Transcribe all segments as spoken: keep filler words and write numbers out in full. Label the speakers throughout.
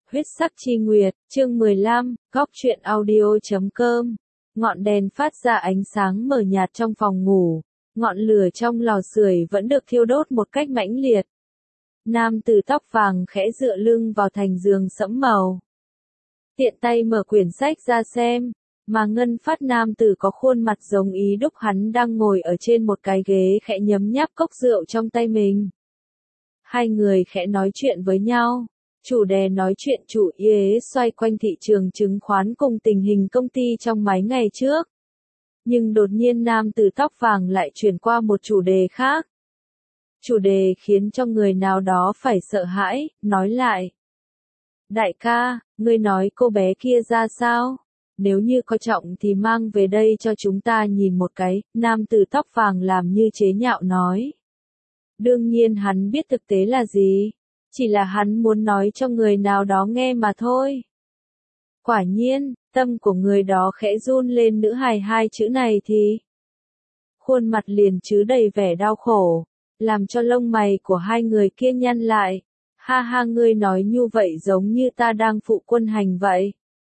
Speaker 1: Huyết sắc chi nguyệt, chương mười lăm, góc truyện audio chấm com. Ngọn đèn phát ra ánh sáng mờ nhạt trong phòng ngủ, ngọn lửa trong lò sưởi vẫn được thiêu đốt một cách mãnh liệt. Nam tử tóc vàng khẽ dựa lưng vào thành giường sẫm màu. Tiện tay mở quyển sách ra xem, mà ngân phát nam tử có khuôn mặt giống ý đúc hắn đang ngồi ở trên một cái ghế khẽ nhấm nháp cốc rượu trong tay mình. Hai người khẽ nói chuyện với nhau. Chủ đề nói chuyện chủ yếu xoay quanh thị trường chứng khoán cùng tình hình công ty trong mấy ngày trước. Nhưng đột nhiên nam tử tóc vàng lại chuyển qua một chủ đề khác. Chủ đề khiến cho người nào đó phải sợ hãi, nói lại. Đại ca, ngươi nói cô bé kia ra sao? Nếu như coi trọng thì mang về đây cho chúng ta nhìn một cái, nam tử tóc vàng làm như chế nhạo nói. Đương nhiên hắn biết thực tế là gì. Chỉ là hắn muốn nói cho người nào đó nghe mà thôi. Quả nhiên, tâm của người đó khẽ run lên nữ hài hai chữ này thì. Khuôn mặt liền chứa đầy vẻ đau khổ, làm cho lông mày của hai người kia nhăn lại. Ha ha, ngươi nói như vậy giống như ta đang phụ quân hành vậy.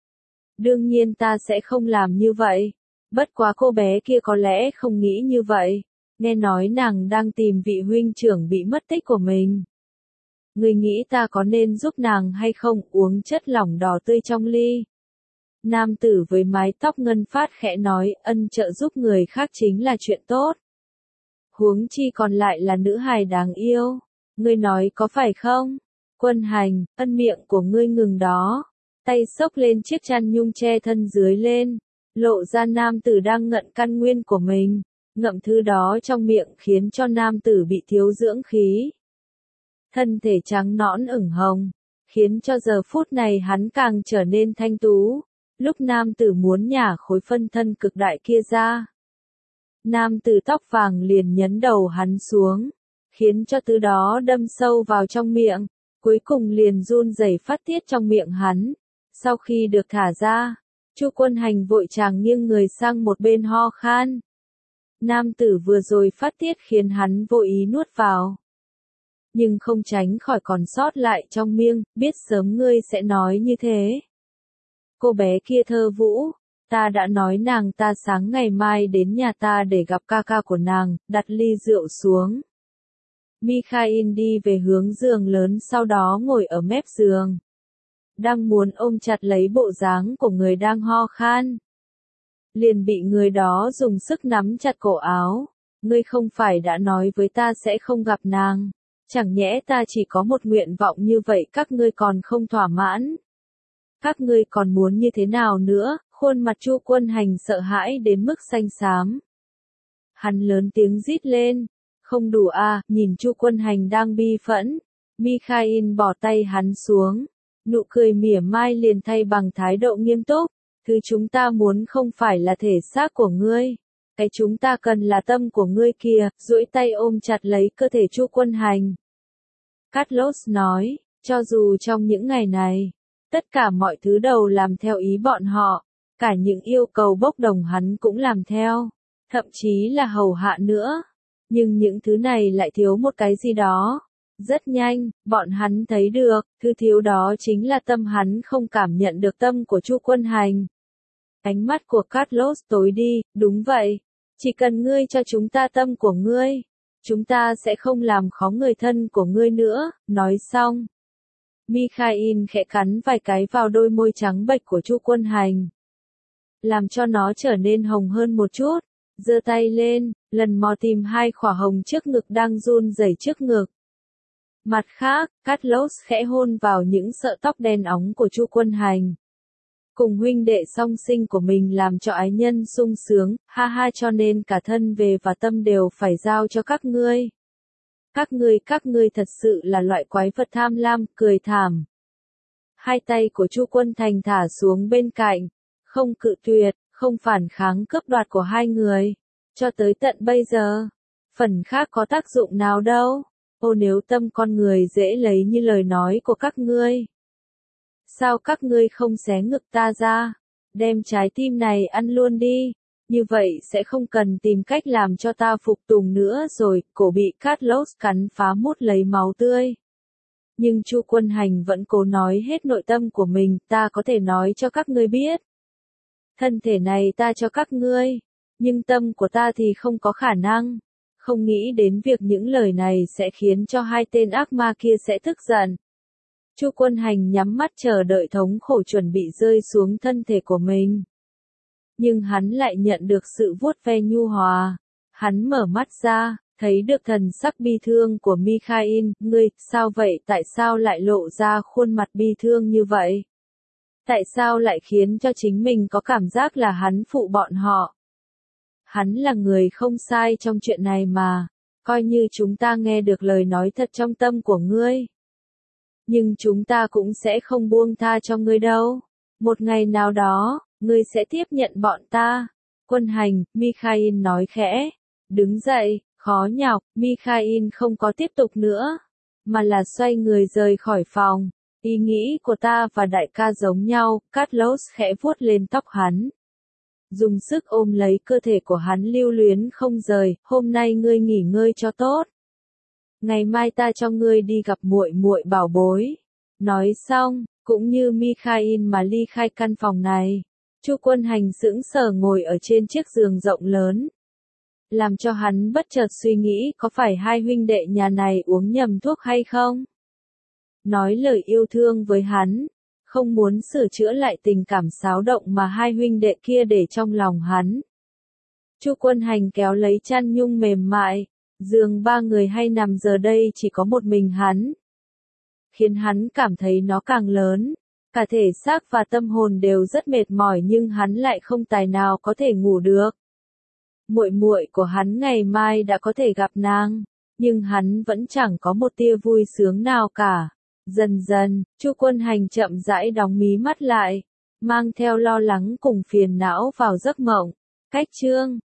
Speaker 1: Đương nhiên ta sẽ không làm như vậy. Bất quá cô bé kia có lẽ không nghĩ như vậy. Nghe nói nàng đang tìm vị huynh trưởng bị mất tích của mình. Ngươi nghĩ ta có nên giúp nàng hay không? Uống chất lỏng đỏ tươi trong ly. Nam tử với mái tóc ngân phát khẽ nói, ân trợ giúp người khác chính là chuyện tốt. Huống chi còn lại là nữ hài đáng yêu. Ngươi nói có phải không? Quân hành, ân miệng của ngươi ngừng đó. Tay xốc lên chiếc chăn nhung che thân dưới lên. Lộ ra nam tử đang ngậm căn nguyên của mình. Ngậm thứ đó trong miệng khiến cho nam tử bị thiếu dưỡng khí. Thân thể trắng nõn ửng hồng, khiến cho giờ phút này hắn càng trở nên thanh tú. Lúc nam tử muốn nhả khối phân thân cực đại kia ra. Nam tử tóc vàng liền nhấn đầu hắn xuống, khiến cho thứ đó đâm sâu vào trong miệng, cuối cùng liền run rẩy phát tiết trong miệng hắn. Sau khi được thả ra, Chu Quân Hành vội chàng nghiêng người sang một bên ho khan. Nam tử vừa rồi phát tiết khiến hắn vô ý nuốt vào. Nhưng không tránh khỏi còn sót lại trong miệng, biết sớm ngươi sẽ nói như thế. Cô bé kia thơ vũ, ta đã nói nàng ta sáng ngày mai đến nhà ta để gặp ca ca của nàng, đặt ly rượu xuống. Mikhail đi về hướng giường lớn sau đó ngồi ở mép giường. Đang muốn ôm chặt lấy bộ dáng của người đang ho khan. Liền bị người đó dùng sức nắm chặt cổ áo. Ngươi không phải đã nói với ta sẽ không gặp nàng. Chẳng nhẽ ta chỉ có một nguyện vọng như vậy các ngươi còn không thỏa mãn. Các ngươi còn muốn như thế nào nữa? Khuôn mặt Chu Quân Hành sợ hãi đến mức xanh xám. Hắn lớn tiếng rít lên. Không đủ à, nhìn Chu Quân Hành đang bi phẫn. Mikhail bỏ tay hắn xuống. Nụ cười mỉa mai liền thay bằng thái độ nghiêm túc. Thứ chúng ta muốn không phải là thể xác của ngươi. Cái chúng ta cần là tâm của ngươi kìa, duỗi tay ôm chặt lấy cơ thể Chu Quân Hành. Carlos nói, cho dù trong những ngày này, tất cả mọi thứ đều làm theo ý bọn họ, cả những yêu cầu bốc đồng hắn cũng làm theo, thậm chí là hầu hạ nữa. Nhưng những thứ này lại thiếu một cái gì đó. Rất nhanh, bọn hắn thấy được, thứ thiếu đó chính là tâm hắn không cảm nhận được tâm của Chu Quân Hành. Ánh mắt của Carlos tối đi, đúng vậy. Chỉ cần ngươi cho chúng ta tâm của ngươi, chúng ta sẽ không làm khó người thân của ngươi nữa. Nói xong, Mikhail khẽ cắn vài cái vào đôi môi trắng bệch của Chu Quân Hành, làm cho nó trở nên hồng hơn một chút. Giơ tay lên, lần mò tìm hai khỏa hồng trước ngực đang run rẩy trước ngực. Mặt khác, Carlos khẽ hôn vào những sợi tóc đen óng của Chu Quân Hành. Cùng huynh đệ song sinh của mình làm cho ái nhân sung sướng, ha ha, cho nên cả thân về và tâm đều phải giao cho các ngươi. Các ngươi, các ngươi thật sự là loại quái vật tham lam, cười thảm. Hai tay của Chu Quân Thành thả xuống bên cạnh, không cự tuyệt, không phản kháng cướp đoạt của hai người. Cho tới tận bây giờ, phần khác có tác dụng nào đâu. Ô, nếu tâm con người dễ lấy như lời nói của các ngươi. Sao các ngươi không xé ngực ta ra, đem trái tim này ăn luôn đi, như vậy sẽ không cần tìm cách làm cho ta phục tùng nữa rồi. Cổ bị Carlos cắn phá mút lấy máu tươi. Nhưng Chu Quân Hành vẫn cố nói hết nội tâm của mình, ta có thể nói cho các ngươi biết. Thân thể này ta cho các ngươi, nhưng tâm của ta thì không có khả năng. Không nghĩ đến việc những lời này sẽ khiến cho hai tên ác ma kia sẽ tức giận. Chu Quân Hành nhắm mắt chờ đợi thống khổ chuẩn bị rơi xuống thân thể của mình. Nhưng hắn lại nhận được sự vuốt ve nhu hòa. Hắn mở mắt ra, thấy được thần sắc bi thương của Mikhail. Ngươi, sao vậy? Tại sao lại lộ ra khuôn mặt bi thương như vậy? Tại sao lại khiến cho chính mình có cảm giác là hắn phụ bọn họ? Hắn là người không sai trong chuyện này mà. Coi như chúng ta nghe được lời nói thật trong tâm của ngươi. Nhưng chúng ta cũng sẽ không buông tha cho ngươi đâu. Một ngày nào đó, ngươi sẽ tiếp nhận bọn ta. Quân Hành, Mikhail nói khẽ. Đứng dậy, khó nhọc, Mikhail không có tiếp tục nữa. Mà là xoay người rời khỏi phòng. Ý nghĩ của ta và đại ca giống nhau, Carlos khẽ vuốt lên tóc hắn. Dùng sức ôm lấy cơ thể của hắn lưu luyến không rời, hôm nay ngươi nghỉ ngơi cho tốt. Ngày mai ta cho ngươi đi gặp muội muội bảo bối. Nói xong, cũng như Mikhail mà ly khai căn phòng này. Chu Quân Hành sững sờ ngồi ở trên chiếc giường rộng lớn. Làm cho hắn bất chợt suy nghĩ có phải hai huynh đệ nhà này uống nhầm thuốc hay không? Nói lời yêu thương với hắn, không muốn sửa chữa lại tình cảm xáo động mà hai huynh đệ kia để trong lòng hắn. Chu Quân Hành kéo lấy chăn nhung mềm mại, giường ba người hay nằm giờ đây chỉ có một mình hắn. Khiến hắn cảm thấy nó càng lớn, cả thể xác và tâm hồn đều rất mệt mỏi nhưng hắn lại không tài nào có thể ngủ được. Muội muội của hắn ngày mai đã có thể gặp nàng, nhưng hắn vẫn chẳng có một tia vui sướng nào cả. Dần dần, Chu Quân Hành chậm rãi đóng mí mắt lại, mang theo lo lắng cùng phiền não vào giấc mộng. Cách chương